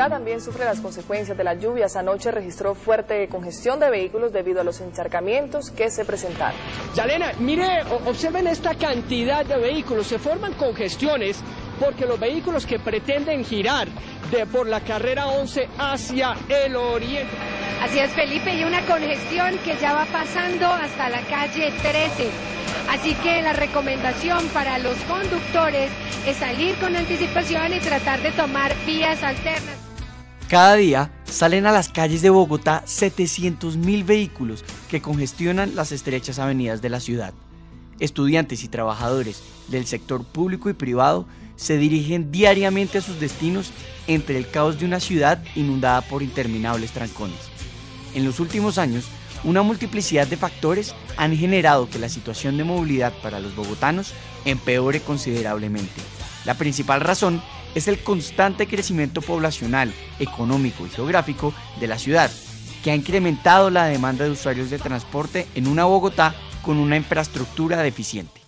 Bogotá también sufre las consecuencias de las lluvias. Anoche registró fuerte congestión de vehículos debido a los encharcamientos que se presentaron. Yalena, mire, observen esta cantidad de vehículos. Se forman congestiones porque los vehículos que pretenden girar por la carrera 11 hacia el oriente. Así es, Felipe, y una congestión que ya va pasando hasta la calle 13. Así que la recomendación para los conductores es salir con anticipación y tratar de tomar vías alternas. Cada día salen a las calles de Bogotá 700.000 vehículos que congestionan las estrechas avenidas de la ciudad. Estudiantes y trabajadores del sector público y privado se dirigen diariamente a sus destinos entre el caos de una ciudad inundada por interminables trancones. En los últimos años, una multiplicidad de factores han generado que la situación de movilidad para los bogotanos empeore considerablemente. La principal razón es el constante crecimiento poblacional, económico y geográfico de la ciudad, que ha incrementado la demanda de usuarios de transporte en una Bogotá con una infraestructura deficiente.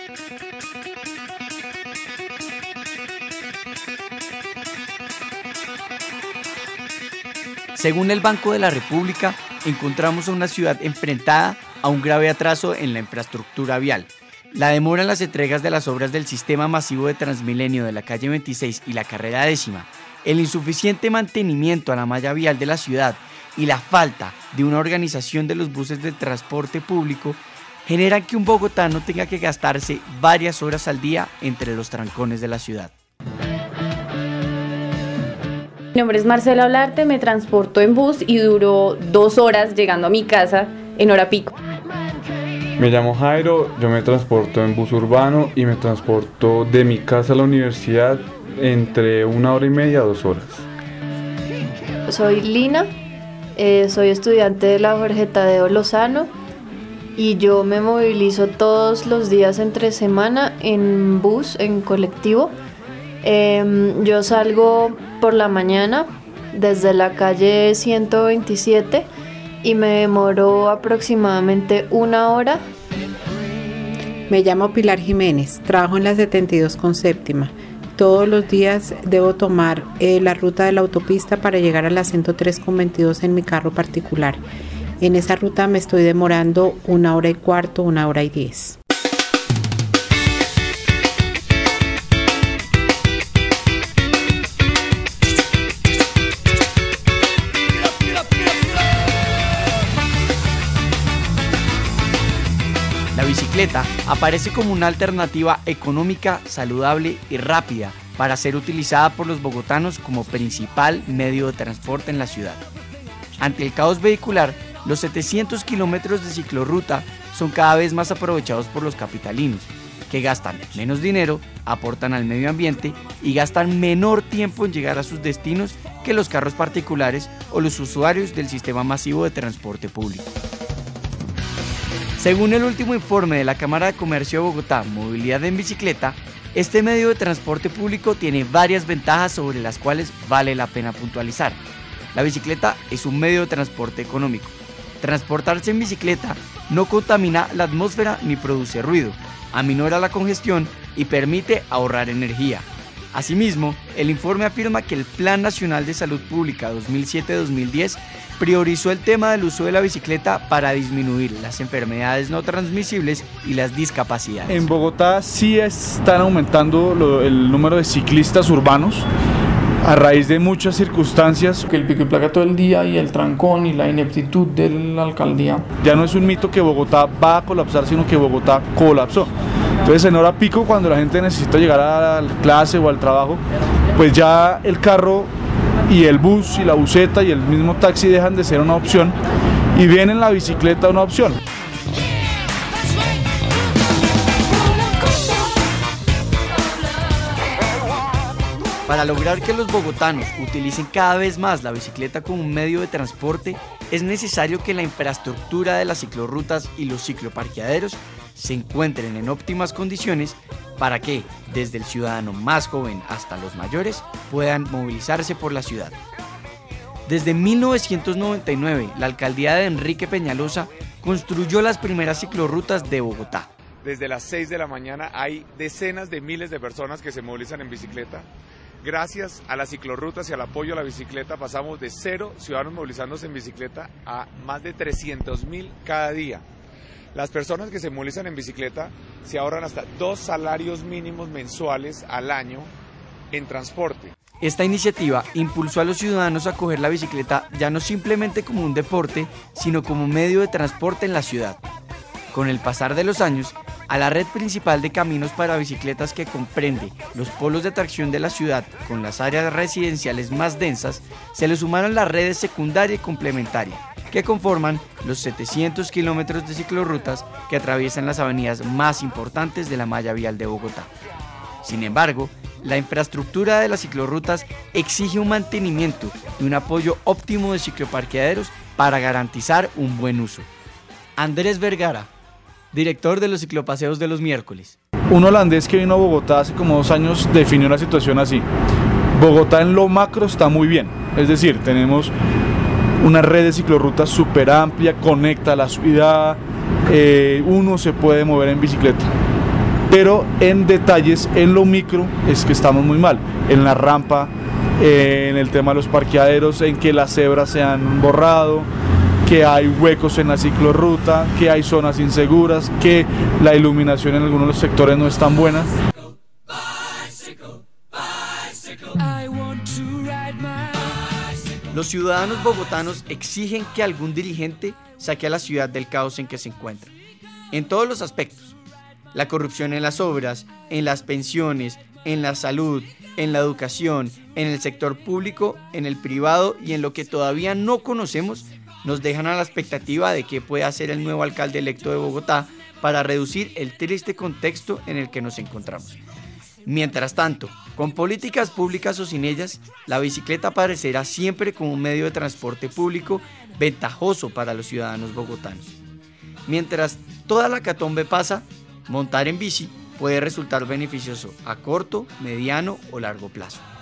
Según el Banco de la República, encontramos a una ciudad enfrentada a un grave atraso en la infraestructura vial. La demora en las entregas de las obras del sistema masivo de Transmilenio de la calle 26 y la carrera 10ª, el insuficiente mantenimiento a la malla vial de la ciudad y la falta de una organización de los buses de transporte público generan que un bogotano tenga que gastarse varias horas al día entre los trancones de la ciudad. Mi nombre es Marcela Olarte, me transporto en bus y duró 2 horas llegando a mi casa en hora pico. Me llamo Jairo, yo me transporto en bus urbano y me transporto de mi casa a la universidad entre 1 hora y media a 2 horas. Soy Lina, soy estudiante de la Jorge Tadeo Lozano y yo me movilizo todos los días entre semana en bus, en colectivo. Yo salgo por la mañana desde la calle 127 y me demoro aproximadamente 1 hora. Me llamo Pilar Jiménez, trabajo en la 72 con séptima. Todos los días debo tomar la ruta de la autopista para llegar a la 103 con 22 en mi carro particular. En esa ruta me estoy demorando 1 hora y cuarto, 1 hora y 10. La bicicleta aparece como una alternativa económica, saludable y rápida para ser utilizada por los bogotanos como principal medio de transporte en la ciudad. Ante el caos vehicular, los 700 kilómetros de ciclorruta son cada vez más aprovechados por los capitalinos, que gastan menos dinero, aportan al medio ambiente y gastan menor tiempo en llegar a sus destinos que los carros particulares o los usuarios del sistema masivo de transporte público. Según el último informe de la Cámara de Comercio de Bogotá, Movilidad en Bicicleta, este medio de transporte público tiene varias ventajas sobre las cuales vale la pena puntualizar. La bicicleta es un medio de transporte económico. Transportarse en bicicleta no contamina la atmósfera ni produce ruido, aminora la congestión y permite ahorrar energía. Asimismo, el informe afirma que el Plan Nacional de Salud Pública 2007-2010 priorizó el tema del uso de la bicicleta para disminuir las enfermedades no transmisibles y las discapacidades. En Bogotá sí están aumentando el número de ciclistas urbanos a raíz de muchas circunstancias. Que el pico y placa todo el día y el trancón y la ineptitud de la alcaldía. Ya no es un mito que Bogotá va a colapsar, sino que Bogotá colapsó. Entonces en hora pico, cuando la gente necesita llegar a la clase o al trabajo, pues ya el carro y el bus y la buseta y el mismo taxi dejan de ser una opción y viene la bicicleta una opción. Para lograr que los bogotanos utilicen cada vez más la bicicleta como un medio de transporte, es necesario que la infraestructura de las ciclorrutas y los cicloparqueaderos se encuentren en óptimas condiciones para que, desde el ciudadano más joven hasta los mayores, puedan movilizarse por la ciudad. Desde 1999, la alcaldía de Enrique Peñalosa construyó las primeras ciclorrutas de Bogotá. Desde las 6 de la mañana hay decenas de miles de personas que se movilizan en bicicleta. Gracias a las ciclorrutas y al apoyo a la bicicleta pasamos de 0 ciudadanos movilizándose en bicicleta a más de 300.000 cada día. Las personas que se movilizan en bicicleta se ahorran hasta 2 salarios mínimos mensuales al año en transporte. Esta iniciativa impulsó a los ciudadanos a coger la bicicleta ya no simplemente como un deporte, sino como medio de transporte en la ciudad. Con el pasar de los años, a la red principal de caminos para bicicletas que comprende los polos de atracción de la ciudad con las áreas residenciales más densas, se le sumaron las redes secundaria y complementaria, que conforman los 700 kilómetros de ciclorrutas que atraviesan las avenidas más importantes de la malla vial de Bogotá. Sin embargo, la infraestructura de las ciclorrutas exige un mantenimiento y un apoyo óptimo de cicloparqueaderos para garantizar un buen uso. Andrés Vergara, director de los ciclopaseos de los miércoles. Un holandés que vino a Bogotá hace como 2 años definió la situación así: Bogotá en lo macro está muy bien, es decir, tenemos una red de ciclorrutas súper amplia, conecta la ciudad, uno se puede mover en bicicleta, pero en detalles, en lo micro, es que estamos muy mal, en la rampa, en el tema de los parqueaderos, en que las cebras se han borrado, que hay huecos en la ciclorruta, que hay zonas inseguras, que la iluminación en algunos de los sectores no es tan buena. Los ciudadanos bogotanos exigen que algún dirigente saque a la ciudad del caos en que se encuentra, en todos los aspectos: la corrupción en las obras, en las pensiones, en la salud, en la educación, en el sector público, en el privado y en lo que todavía no conocemos. Nos dejan a la expectativa de qué puede hacer el nuevo alcalde electo de Bogotá para reducir el triste contexto en el que nos encontramos. Mientras tanto, con políticas públicas o sin ellas, la bicicleta aparecerá siempre como un medio de transporte público ventajoso para los ciudadanos bogotanos. Mientras toda la catombe pasa, montar en bici puede resultar beneficioso a corto, mediano o largo plazo.